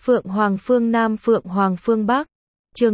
Phượng Hoàng phương Nam Phượng Hoàng phương Bắc. Chương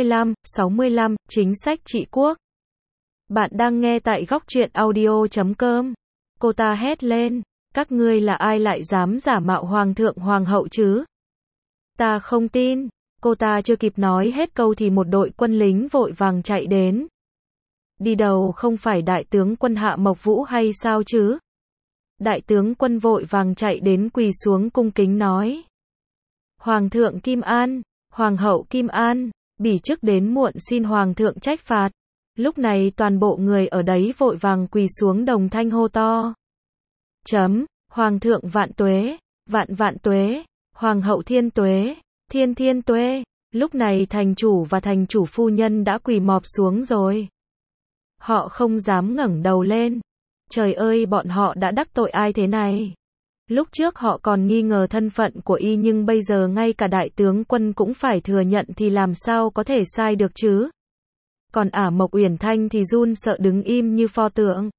65, chính sách trị quốc. Bạn đang nghe tại góc truyện audio.com. Cô ta hét lên, các ngươi là ai lại dám giả mạo hoàng thượng hoàng hậu chứ? Ta không tin. Cô ta chưa kịp nói hết câu thì một đội quân lính vội vàng chạy đến. Đi đầu không phải đại tướng quân Hạ Mộc Vũ hay sao chứ? Đại tướng quân vội vàng chạy đến quỳ xuống cung kính nói. Hoàng thượng Kim An, Hoàng hậu Kim An, bỉ chức đến muộn xin Hoàng thượng trách phạt. Lúc này toàn bộ người ở đấy vội vàng quỳ xuống đồng thanh hô to. Hoàng thượng vạn tuế, vạn tuế, Hoàng hậu thiên tuế, thiên tuế. Lúc này thành chủ và thành chủ phu nhân đã quỳ mọp xuống rồi. Họ không dám ngẩng đầu lên. Trời ơi, bọn họ đã đắc tội ai thế này? Lúc trước họ còn nghi ngờ thân phận của y nhưng bây giờ ngay cả đại tướng quân cũng phải thừa nhận thì làm sao có thể sai được chứ? Còn Mộc Uyển Thanh thì run sợ đứng im như pho tượng.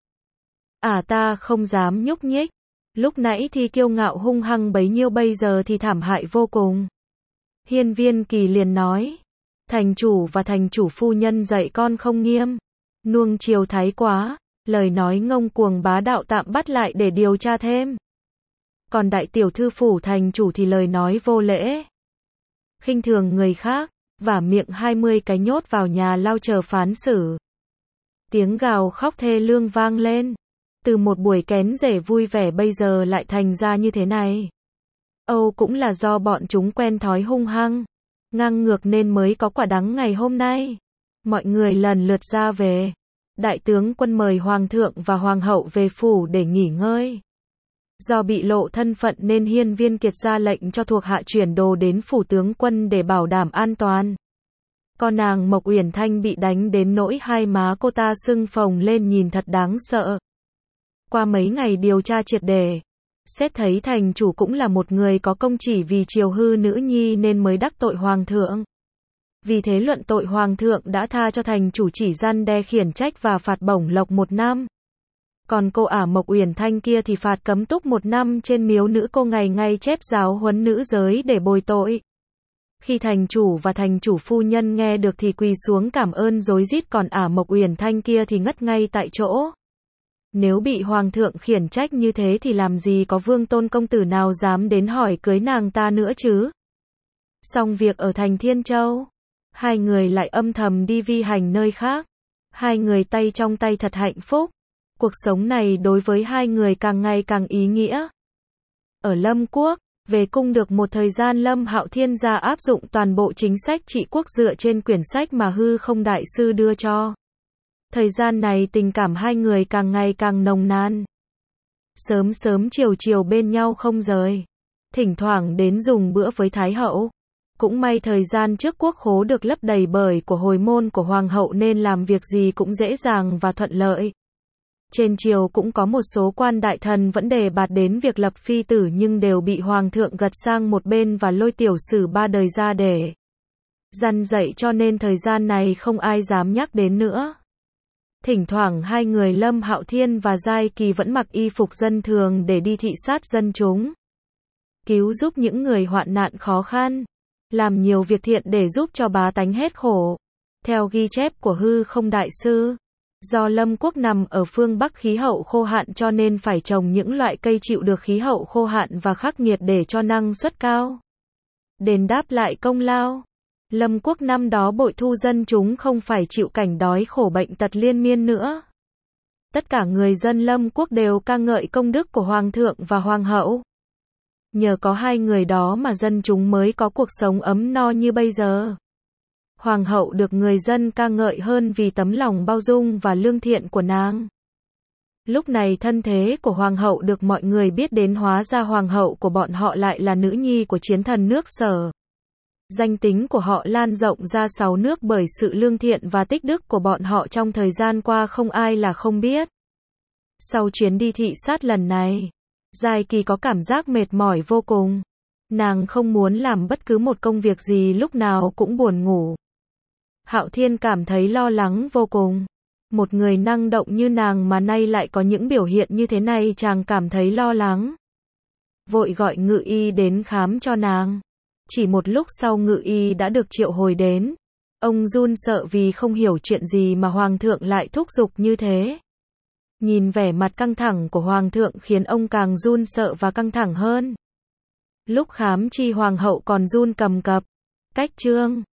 Ta không dám nhúc nhích. Lúc nãy thì kiêu ngạo hung hăng bấy nhiêu bây giờ thì thảm hại vô cùng. Hiên Viên Kỳ liền nói. Thành chủ và thành chủ phu nhân dạy con không nghiêm. Nuông chiều thái quá. Lời nói ngông cuồng bá đạo tạm bắt lại để điều tra thêm. Còn đại tiểu thư phủ thành chủ thì lời nói vô lễ. Khinh thường người khác, vả miệng 20 cái nhốt vào nhà lao chờ phán xử. Tiếng gào khóc thê lương vang lên. Từ một buổi kén rể vui vẻ bây giờ lại thành ra như thế này. Cũng là do bọn chúng quen thói hung hăng, ngang ngược nên mới có quả đắng ngày hôm nay. Mọi người lần lượt ra về. Đại tướng quân mời hoàng thượng và hoàng hậu về phủ để nghỉ ngơi. Do bị lộ thân phận nên Hiên Viên Kiệt ra lệnh cho thuộc hạ chuyển đồ đến phủ tướng quân để bảo đảm an toàn. Con nàng Mộc Uyển Thanh bị đánh đến nỗi hai má cô ta sưng phồng lên nhìn thật đáng sợ. Qua mấy ngày điều tra triệt để, xét thấy thành chủ cũng là một người có công chỉ vì chiều hư nữ nhi nên mới đắc tội hoàng thượng. Vì thế luận tội hoàng thượng đã tha cho thành chủ chỉ răn đe khiển trách và phạt bổng lộc 1 năm. Còn cô Mộc Uyển Thanh kia thì phạt cấm túc 1 năm trên miếu nữ cô ngày ngày chép giáo huấn nữ giới để bồi tội. Khi thành chủ và thành chủ phu nhân nghe được thì quỳ xuống cảm ơn rối rít, còn Mộc Uyển Thanh kia thì ngất ngay tại chỗ. Nếu bị hoàng thượng khiển trách như thế thì làm gì có vương tôn công tử nào dám đến hỏi cưới nàng ta nữa chứ. Xong việc ở thành Thiên Châu, hai người lại âm thầm đi vi hành nơi khác. Hai người tay trong tay thật hạnh phúc. Cuộc sống này đối với hai người càng ngày càng ý nghĩa. Ở Lâm Quốc, về cung được một thời gian Lâm Hạo Thiên gia áp dụng toàn bộ chính sách trị quốc dựa trên quyển sách mà Hư Không Đại Sư đưa cho. Thời gian này tình cảm hai người càng ngày càng nồng nàn. Sớm sớm chiều chiều bên nhau không rời. Thỉnh thoảng đến dùng bữa với Thái hậu. Cũng may thời gian trước quốc khố được lấp đầy bởi của hồi môn của hoàng hậu nên làm việc gì cũng dễ dàng và thuận lợi. Trên triều cũng có một số quan đại thần vẫn đề bạt đến việc lập phi tử nhưng đều bị hoàng thượng gật sang một bên và lôi tiểu sử 3 đời ra để răn dạy, cho nên thời gian này không ai dám nhắc đến nữa. Thỉnh thoảng hai người Lâm Hạo Thiên và Giai Kỳ vẫn mặc y phục dân thường để đi thị sát dân chúng, cứu giúp những người hoạn nạn khó khăn, làm nhiều việc thiện để giúp cho bá tánh hết khổ. Theo ghi chép của Hư Không Đại Sư, do Lâm Quốc nằm ở phương Bắc khí hậu khô hạn cho nên phải trồng những loại cây chịu được khí hậu khô hạn và khắc nghiệt để cho năng suất cao. Đền đáp lại công lao, Lâm Quốc năm đó bội thu dân chúng không phải chịu cảnh đói khổ bệnh tật liên miên nữa. Tất cả người dân Lâm Quốc đều ca ngợi công đức của hoàng thượng và hoàng hậu. Nhờ có hai người đó mà dân chúng mới có cuộc sống ấm no như bây giờ. Hoàng hậu được người dân ca ngợi hơn vì tấm lòng bao dung và lương thiện của nàng. Lúc này thân thế của hoàng hậu được mọi người biết đến, hóa ra hoàng hậu của bọn họ lại là nữ nhi của chiến thần nước Sở. Danh tính của họ lan rộng ra 6 nước bởi sự lương thiện và tích đức của bọn họ trong thời gian qua không ai là không biết. Sau chuyến đi thị sát lần này, Giai Kỳ có cảm giác mệt mỏi vô cùng. Nàng không muốn làm bất cứ một công việc gì, lúc nào cũng buồn ngủ. Hạo Thiên cảm thấy lo lắng vô cùng. Một người năng động như nàng mà nay lại có những biểu hiện như thế này, chàng cảm thấy lo lắng. Vội gọi ngự y đến khám cho nàng. Chỉ một lúc sau ngự y đã được triệu hồi đến. Ông run sợ vì không hiểu chuyện gì mà hoàng thượng lại thúc giục như thế. Nhìn vẻ mặt căng thẳng của hoàng thượng khiến ông càng run sợ và căng thẳng hơn. Lúc khám chi hoàng hậu còn run cầm cập. Cách chương